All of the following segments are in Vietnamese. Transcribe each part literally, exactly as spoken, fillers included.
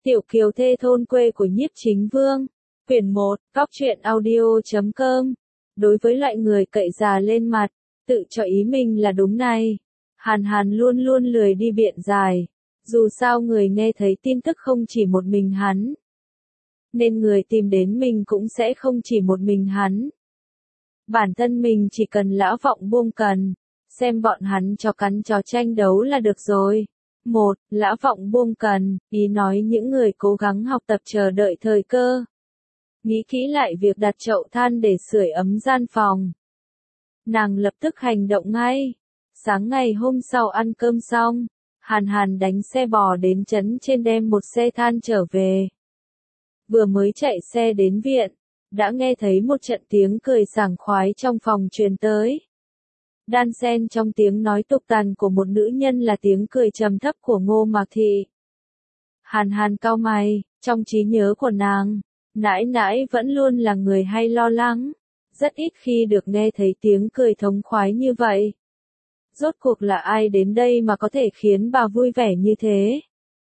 Tiểu kiều thê thôn quê của Nhiếp Chính Vương. Quyển một, góc truyện audio chấm com. Đối với loại người cậy già lên mặt, tự cho ý mình là đúng này. Hàn Hàn luôn luôn lười đi biện giải. Dù sao người nghe thấy tin tức không chỉ một mình hắn. Nên người tìm đến mình cũng sẽ không chỉ một mình hắn. Bản thân mình chỉ cần lão vọng buông cần. Xem bọn hắn cho cắn chó tranh đấu là được rồi. Một, lão vọng buông cần, ý nói những người cố gắng học tập chờ đợi thời cơ. Nghĩ kỹ lại việc đặt chậu than để sưởi ấm gian phòng. Nàng lập tức hành động ngay. Sáng ngày hôm sau ăn cơm xong, Hàn Hàn đánh xe bò đến trấn trên đem một xe than trở về. Vừa mới chạy xe đến viện, đã nghe thấy một trận tiếng cười sảng khoái trong phòng truyền tới. Đan xen trong tiếng nói tục tằn của một nữ nhân là tiếng cười trầm thấp của Ngô Mạc Thị. Hàn Hàn cau mày, trong trí nhớ của nàng, nãi nãi vẫn luôn là người hay lo lắng, rất ít khi được nghe thấy tiếng cười thống khoái như vậy. Rốt cuộc là ai đến đây mà có thể khiến bà vui vẻ như thế?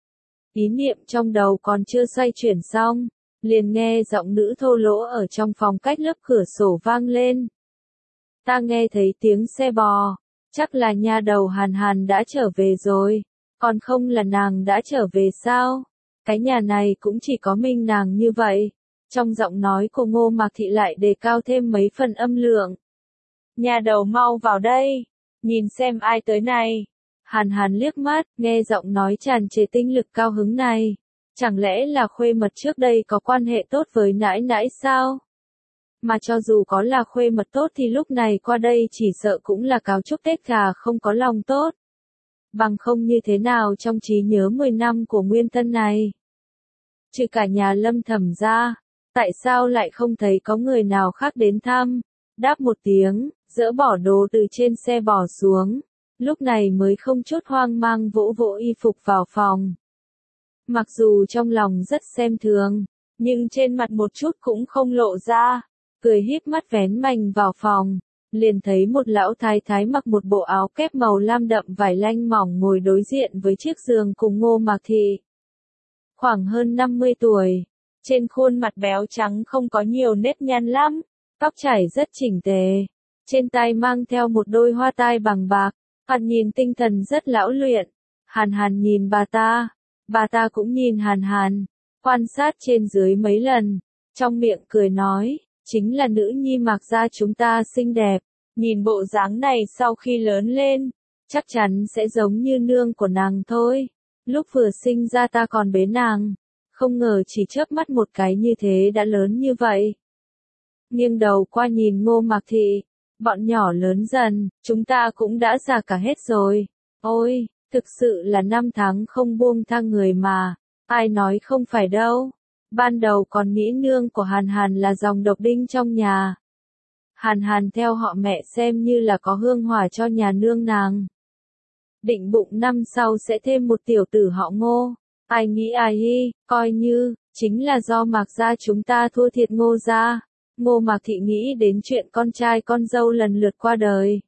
Ý niệm trong đầu còn chưa xoay chuyển xong, liền nghe giọng nữ thô lỗ ở trong phòng cách lớp cửa sổ vang lên. Ta nghe thấy tiếng xe bò, chắc là nha đầu Hàn Hàn đã trở về rồi, còn không là nàng đã trở về sao? Cái nhà này cũng chỉ có mình nàng như vậy. Trong giọng nói của Ngô Mạc Thị lại đề cao thêm mấy phần âm lượng. Nhà đầu mau vào đây, nhìn xem ai tới này. Hàn Hàn liếc mắt, nghe giọng nói tràn trề tinh lực cao hứng này. Chẳng lẽ là khuê mật trước đây có quan hệ tốt với nãi nãi sao? Mà cho dù có là khuê mật tốt thì lúc này qua đây chỉ sợ cũng là cáo chúc Tết gà không có lòng tốt. Bằng không như thế nào trong trí nhớ mười năm của Nguyên Tân này. Trừ cả nhà Lâm Thẩm ra, tại sao lại không thấy có người nào khác đến thăm? Đáp một tiếng, dỡ bỏ đồ từ trên xe bỏ xuống. Lúc này mới không chút hoang mang vỗ vỗ y phục vào phòng. Mặc dù trong lòng rất xem thường, nhưng trên mặt một chút cũng không lộ ra. Cười híp mắt vén mành vào phòng, liền thấy một lão thái thái mặc một bộ áo kép màu lam đậm vải lanh mỏng ngồi đối diện với chiếc giường cùng Ngô Mạc Thị. Khoảng hơn năm mươi tuổi, trên khuôn mặt béo trắng không có nhiều nếp nhăn lắm, tóc chảy rất chỉnh tề, trên tai mang theo một đôi hoa tai bằng bạc, thoạt nhìn tinh thần rất lão luyện. Hàn Hàn nhìn bà ta, bà ta cũng nhìn Hàn Hàn, quan sát trên dưới mấy lần, trong miệng cười nói. Chính là nữ nhi Mạc gia chúng ta xinh đẹp, nhìn bộ dáng này sau khi lớn lên, chắc chắn sẽ giống như nương của nàng thôi. Lúc vừa sinh ra ta còn bế nàng, không ngờ chỉ chớp mắt một cái như thế đã lớn như vậy. Nghiêng đầu qua nhìn Ngô Mạc Thị, bọn nhỏ lớn dần, chúng ta cũng đã già cả hết rồi. Ôi, thực sự là năm tháng không buông tha người mà, ai nói không phải đâu. Ban đầu còn nghĩ nương của Hàn Hàn là dòng độc đinh trong nhà. Hàn Hàn theo họ mẹ xem như là có hương hỏa cho nhà nương nàng. Định bụng năm sau sẽ thêm một tiểu tử họ Ngô. Ai nghĩ ai hi, coi như, chính là do Mạc gia chúng ta thua thiệt Ngô gia. Ngô Mạc Thị nghĩ đến chuyện con trai con dâu lần lượt qua đời.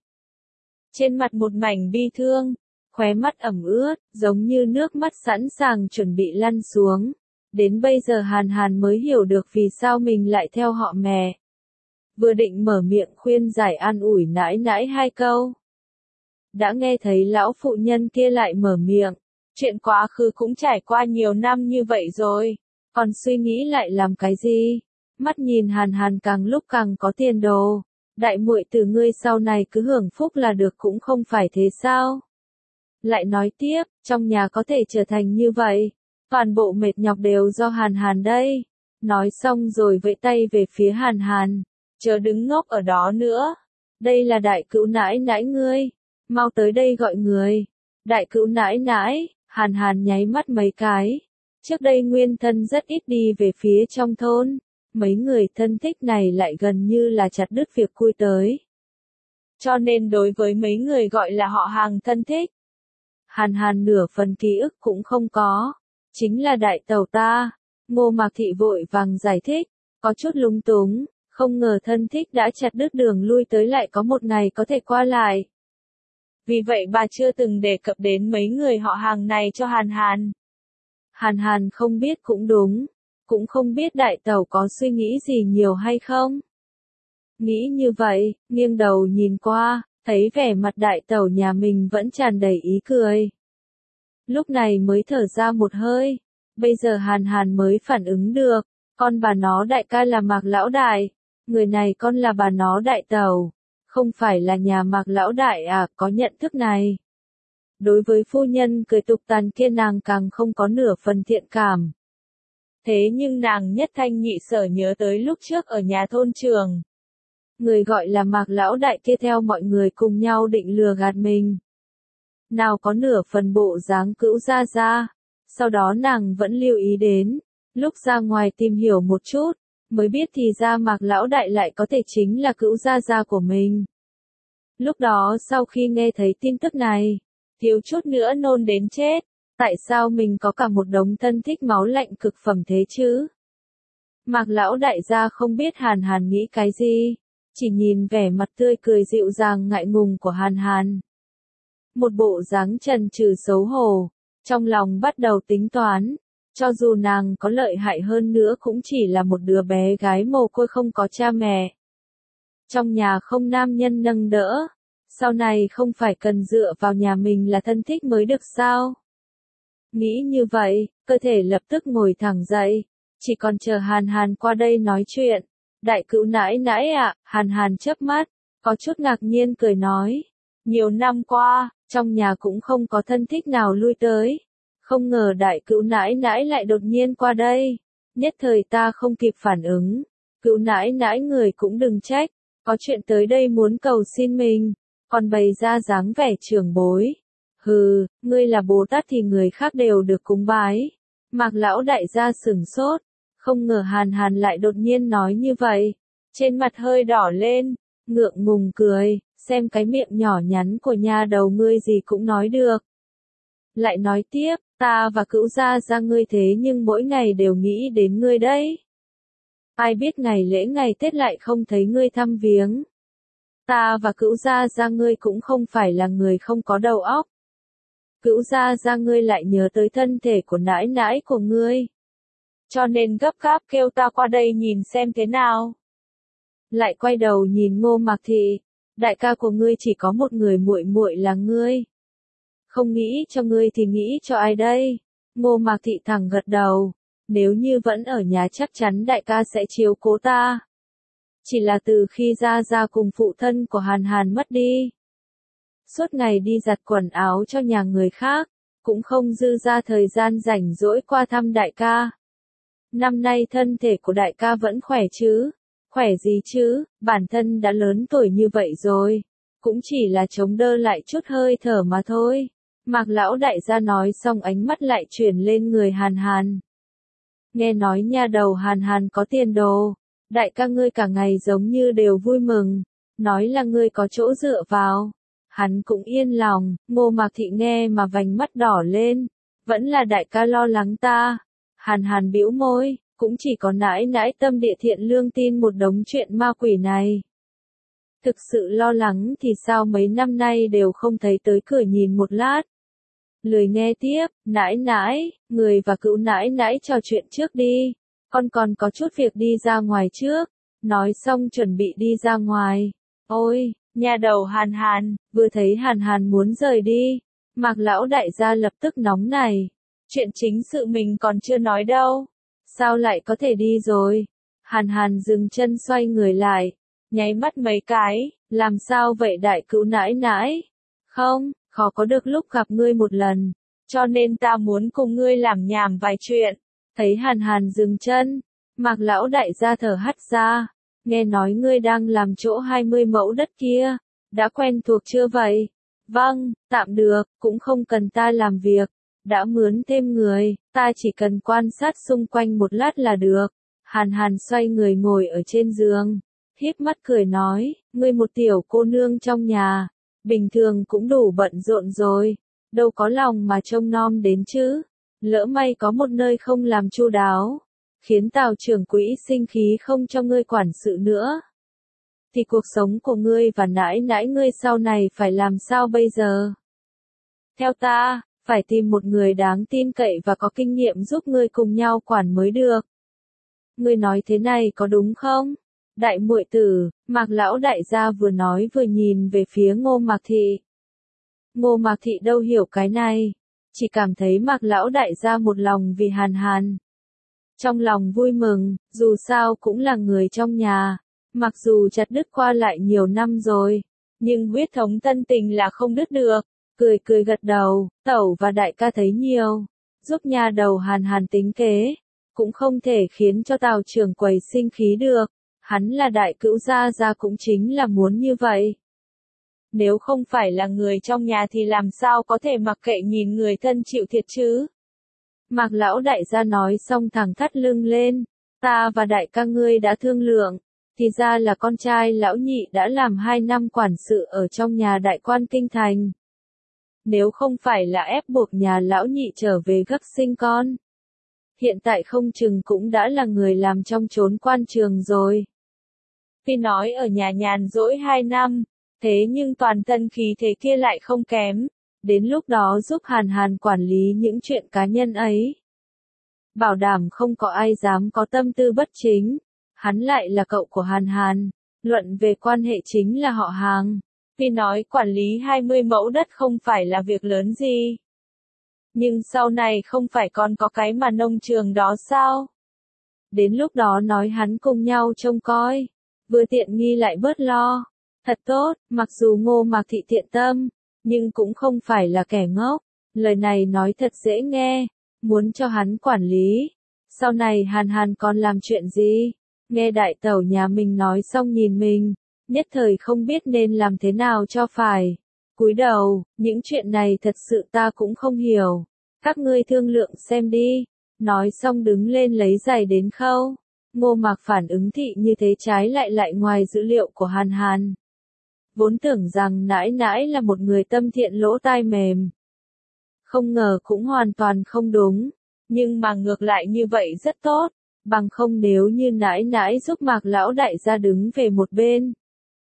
Trên mặt một mảnh bi thương, khóe mắt ẩm ướt, giống như nước mắt sẵn sàng chuẩn bị lăn xuống. Đến bây giờ Hàn Hàn mới hiểu được vì sao mình lại theo họ mẹ. Vừa định mở miệng khuyên giải an ủi nãi nãi hai câu. Đã nghe thấy lão phụ nhân kia lại mở miệng. Chuyện quá khứ cũng trải qua nhiều năm như vậy rồi. Còn suy nghĩ lại làm cái gì? Mắt nhìn Hàn Hàn càng lúc càng có tiền đồ. Đại muội từ ngươi sau này cứ hưởng phúc là được cũng không phải thế sao? Lại nói tiếp, trong nhà có thể trở thành như vậy. Toàn bộ mệt nhọc đều do Hàn Hàn đây. Nói xong rồi vẫy tay về phía Hàn Hàn. Chớ đứng ngốc ở đó nữa. Đây là đại cữu nãi nãi ngươi. Mau tới đây gọi người. Đại cữu nãi nãi, Hàn Hàn nháy mắt mấy cái. Trước đây Nguyên Thân rất ít đi về phía trong thôn. Mấy người thân thích này lại gần như là chặt đứt việc cui tới. Cho nên đối với mấy người gọi là họ hàng thân thích. Hàn Hàn nửa phần ký ức cũng không có. Chính là đại tẩu ta. Ngô Mạc Thị vội vàng giải thích, có chút lung túng, không ngờ thân thích đã chặt đứt đường lui tới lại có một ngày có thể qua lại. Vì vậy bà chưa từng đề cập đến mấy người họ hàng này cho Hàn Hàn. Hàn Hàn không biết cũng đúng, cũng không biết đại tẩu có suy nghĩ gì nhiều hay không. Nghĩ như vậy, nghiêng đầu nhìn qua, thấy vẻ mặt đại tẩu nhà mình vẫn tràn đầy ý cười. Lúc này mới thở ra một hơi, bây giờ Hàn Hàn mới phản ứng được, con bà nó đại ca là Mạc lão đại, người này con là bà nó đại tẩu, không phải là nhà Mạc lão đại à, có nhận thức này. Đối với phu nhân cười tục tằn kia nàng càng không có nửa phần thiện cảm. Thế nhưng nàng nhất thanh nhị sở nhớ tới lúc trước ở nhà thôn trường. Người gọi là Mạc lão đại kia theo mọi người cùng nhau định lừa gạt mình. Nào có nửa phần bộ dáng Cữu gia gia. Sau đó nàng vẫn lưu ý đến, lúc ra ngoài tìm hiểu một chút, mới biết thì ra Mạc lão đại lại có thể chính là Cữu gia gia của mình. Lúc đó sau khi nghe thấy tin tức này, thiếu chút nữa nôn đến chết, tại sao mình có cả một đống thân thích máu lạnh cực phẩm thế chứ? Mạc lão đại gia không biết Hàn Hàn nghĩ cái gì, chỉ nhìn vẻ mặt tươi cười dịu dàng ngại ngùng của Hàn Hàn. Một bộ dáng trần trừ xấu hổ, trong lòng bắt đầu tính toán, cho dù nàng có lợi hại hơn nữa cũng chỉ là một đứa bé gái mồ côi không có cha mẹ. Trong nhà không nam nhân nâng đỡ, sau này không phải cần dựa vào nhà mình là thân thích mới được sao? Nghĩ như vậy, cơ thể lập tức ngồi thẳng dậy, chỉ còn chờ Hàn Hàn qua đây nói chuyện. Đại cữu nãi nãi ạ, Hàn Hàn chớp mắt, có chút ngạc nhiên cười nói. Nhiều năm qua, trong nhà cũng không có thân thích nào lui tới. Không ngờ đại cữu nãi nãi lại đột nhiên qua đây. Nhất thời ta không kịp phản ứng. Cữu nãi nãi người cũng đừng trách, có chuyện tới đây muốn cầu xin mình, còn bày ra dáng vẻ trưởng bối. Hừ, ngươi là Bồ Tát thì người khác đều được cúng bái. Mạc lão đại gia sửng sốt, không ngờ Hàn Hàn lại đột nhiên nói như vậy. Trên mặt hơi đỏ lên, ngượng ngùng cười, xem cái miệng nhỏ nhắn của nhà đầu ngươi gì cũng nói được. Lại nói tiếp, ta và Cữu gia gia ngươi thế nhưng mỗi ngày đều nghĩ đến ngươi đấy. Ai biết ngày lễ ngày Tết lại không thấy ngươi thăm viếng. Ta và Cữu gia gia ngươi cũng không phải là người không có đầu óc. Cữu gia gia ngươi lại nhớ tới thân thể của nãi nãi của ngươi. Cho nên gấp gáp kêu ta qua đây nhìn xem thế nào. Lại quay đầu nhìn Ngô Mạc Thị, đại ca của ngươi chỉ có một người muội muội là ngươi. Không nghĩ cho ngươi thì nghĩ cho ai đây? Ngô Mạc Thị thẳng gật đầu, nếu như vẫn ở nhà chắc chắn đại ca sẽ chiếu cố ta. Chỉ là từ khi ra ra cùng phụ thân của Hàn Hàn mất đi. Suốt ngày đi giặt quần áo cho nhà người khác, cũng không dư ra thời gian rảnh rỗi qua thăm đại ca. Năm nay thân thể của đại ca vẫn khỏe chứ? Khỏe gì chứ, bản thân đã lớn tuổi như vậy rồi. Cũng chỉ là chống đỡ lại chút hơi thở mà thôi. Mạc lão đại gia nói xong ánh mắt lại chuyển lên người Hàn Hàn. Nghe nói nha đầu Hàn Hàn có tiền đồ. Đại ca ngươi cả ngày giống như đều vui mừng. Nói là ngươi có chỗ dựa vào. Hắn cũng yên lòng, Ngô Mạc Thị nghe mà vành mắt đỏ lên. Vẫn là đại ca lo lắng ta. Hàn Hàn bĩu môi, cũng chỉ có nãi nãi tâm địa thiện lương tin một đống chuyện ma quỷ này. Thực sự lo lắng thì sao mấy năm nay đều không thấy tới cửa nhìn một lát. Lười nghe tiếp, nãi nãi, người và Cữu nãi nãi trò chuyện trước đi. Con còn có chút việc đi ra ngoài trước. Nói xong chuẩn bị đi ra ngoài. Ôi, nhà đầu Hàn Hàn, vừa thấy Hàn Hàn muốn rời đi. Mạc lão đại gia lập tức nóng này. Chuyện chính sự mình còn chưa nói đâu. Sao lại có thể đi rồi? Hàn Hàn dừng chân xoay người lại. Nháy mắt mấy cái, làm sao vậy đại cữu nãi nãi? Không, khó có được lúc gặp ngươi một lần. Cho nên ta muốn cùng ngươi làm nhảm vài chuyện. Thấy Hàn Hàn dừng chân, Mạc lão đại gia thở hắt ra. Nghe nói ngươi đang làm chỗ hai mươi mẫu đất kia. Đã quen thuộc chưa vậy? Vâng, tạm được, cũng không cần ta làm việc. Đã mướn thêm người, ta chỉ cần quan sát xung quanh một lát là được. Hàn Hàn xoay người ngồi ở trên giường, híp mắt cười nói, ngươi một tiểu cô nương trong nhà, bình thường cũng đủ bận rộn rồi, đâu có lòng mà trông nom đến chứ. Lỡ may có một nơi không làm chu đáo, khiến Tào trưởng quỹ sinh khí không cho ngươi quản sự nữa. Thì cuộc sống của ngươi và nãi nãi ngươi sau này phải làm sao bây giờ? Theo ta, Phải tìm một người đáng tin cậy và có kinh nghiệm giúp ngươi cùng nhau quản mới được. Ngươi nói thế này có đúng không? Đại muội tử, Mạc lão đại gia vừa nói vừa nhìn về phía Ngô Mạc Thị. Ngô Mạc Thị đâu hiểu cái này, chỉ cảm thấy Mạc lão đại gia một lòng vì Hàn Hàn. Trong lòng vui mừng, dù sao cũng là người trong nhà, mặc dù chặt đứt qua lại nhiều năm rồi, nhưng huyết thống tân tình là không đứt được. Cười cười gật đầu, tẩu và đại ca thấy nhiều, giúp nhà đầu Hàn Hàn tính kế, cũng không thể khiến cho Tào trưởng quầy sinh khí được, hắn là đại cữu gia gia cũng chính là muốn như vậy. Nếu không phải là người trong nhà thì làm sao có thể mặc kệ nhìn người thân chịu thiệt chứ? Mạc lão đại gia nói xong thẳng thắt lưng lên, ta và đại ca ngươi đã thương lượng, thì ra là con trai lão nhị đã làm hai năm quản sự ở trong nhà đại quan kinh thành. Nếu không phải là ép buộc nhà lão nhị trở về gấp sinh con, hiện tại không chừng cũng đã là người làm trong chốn quan trường rồi. Tuy nói ở nhà nhàn rỗi hai năm, thế nhưng toàn thân khí thế kia lại không kém, đến lúc đó giúp Hàn Hàn quản lý những chuyện cá nhân ấy. Bảo đảm không có ai dám có tâm tư bất chính, hắn lại là cậu của Hàn Hàn, luận về quan hệ chính là họ hàng. Tuy nói quản lý hai mươi mẫu đất không phải là việc lớn gì, nhưng sau này không phải còn có cái mà nông trường đó sao? Đến lúc đó nói hắn cùng nhau trông coi, vừa tiện nghi lại bớt lo. Thật tốt, mặc dù Ngô Mạc Thị thiện tâm, nhưng cũng không phải là kẻ ngốc. Lời này nói thật dễ nghe, muốn cho hắn quản lý. Sau này Hàn Hàn còn làm chuyện gì? Nghe đại tẩu nhà mình nói xong nhìn mình, nhất thời không biết nên làm thế nào cho phải. Cúi đầu, những chuyện này thật sự ta cũng không hiểu. Các ngươi thương lượng xem đi. Nói xong đứng lên lấy giày đến khâu. Ngô Mạc phản ứng thị như thế trái lại lại ngoài dữ liệu của Hàn Hàn. Vốn tưởng rằng nãi nãi là một người tâm thiện lỗ tai mềm. Không ngờ cũng hoàn toàn không đúng. Nhưng mà ngược lại như vậy rất tốt. Bằng không nếu như nãi nãi giúp Mạc lão đại gia đứng về một bên.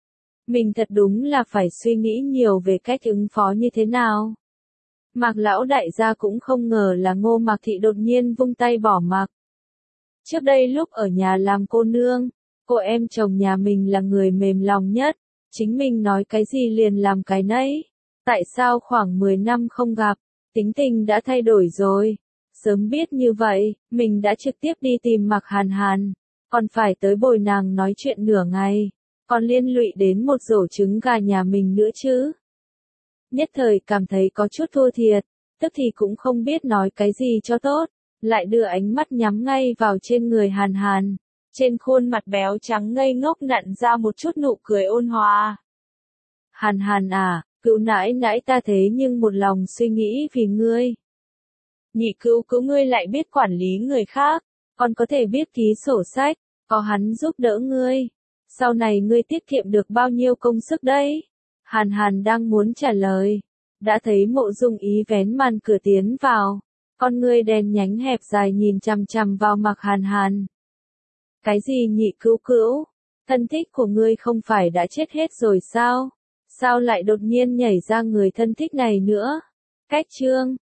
Mình thật đúng là phải suy nghĩ nhiều về cách ứng phó như thế nào. Mạc lão đại gia cũng không ngờ là Ngô Mạc Thị đột nhiên vung tay bỏ mặc. Trước đây lúc ở nhà làm cô nương, cô em chồng nhà mình là người mềm lòng nhất, chính mình nói cái gì liền làm cái nấy. Tại sao khoảng mười năm không gặp, tính tình đã thay đổi rồi? Sớm biết như vậy, mình đã trực tiếp đi tìm Mạc Hàn Hàn, còn phải tới bồi nàng nói chuyện nửa ngày, còn liên lụy đến một rổ trứng gà nhà mình nữa chứ. Nhất thời cảm thấy có chút thua thiệt, tức thì cũng không biết nói cái gì cho tốt, lại đưa ánh mắt nhắm ngay vào trên người Hàn Hàn. Trên khuôn mặt béo trắng ngây ngốc nặn ra một chút nụ cười ôn hòa. Hàn Hàn à, cữu nãi nãi ta thế nhưng một lòng suy nghĩ vì ngươi. Nhị cữu cữu ngươi lại biết quản lý người khác, còn có thể biết ký sổ sách, có hắn giúp đỡ ngươi. Sau này ngươi tiết kiệm được bao nhiêu công sức đấy? Hàn Hàn đang muốn trả lời, đã thấy Mộ Dung Ý vén màn cửa tiến vào, con ngươi đen nhánh hẹp dài nhìn chằm chằm vào Mạc Hàn Hàn. Cái gì nhị cữu cữu? Thân thích của ngươi không phải đã chết hết rồi sao? Sao lại đột nhiên nhảy ra người thân thích này nữa? Cách chương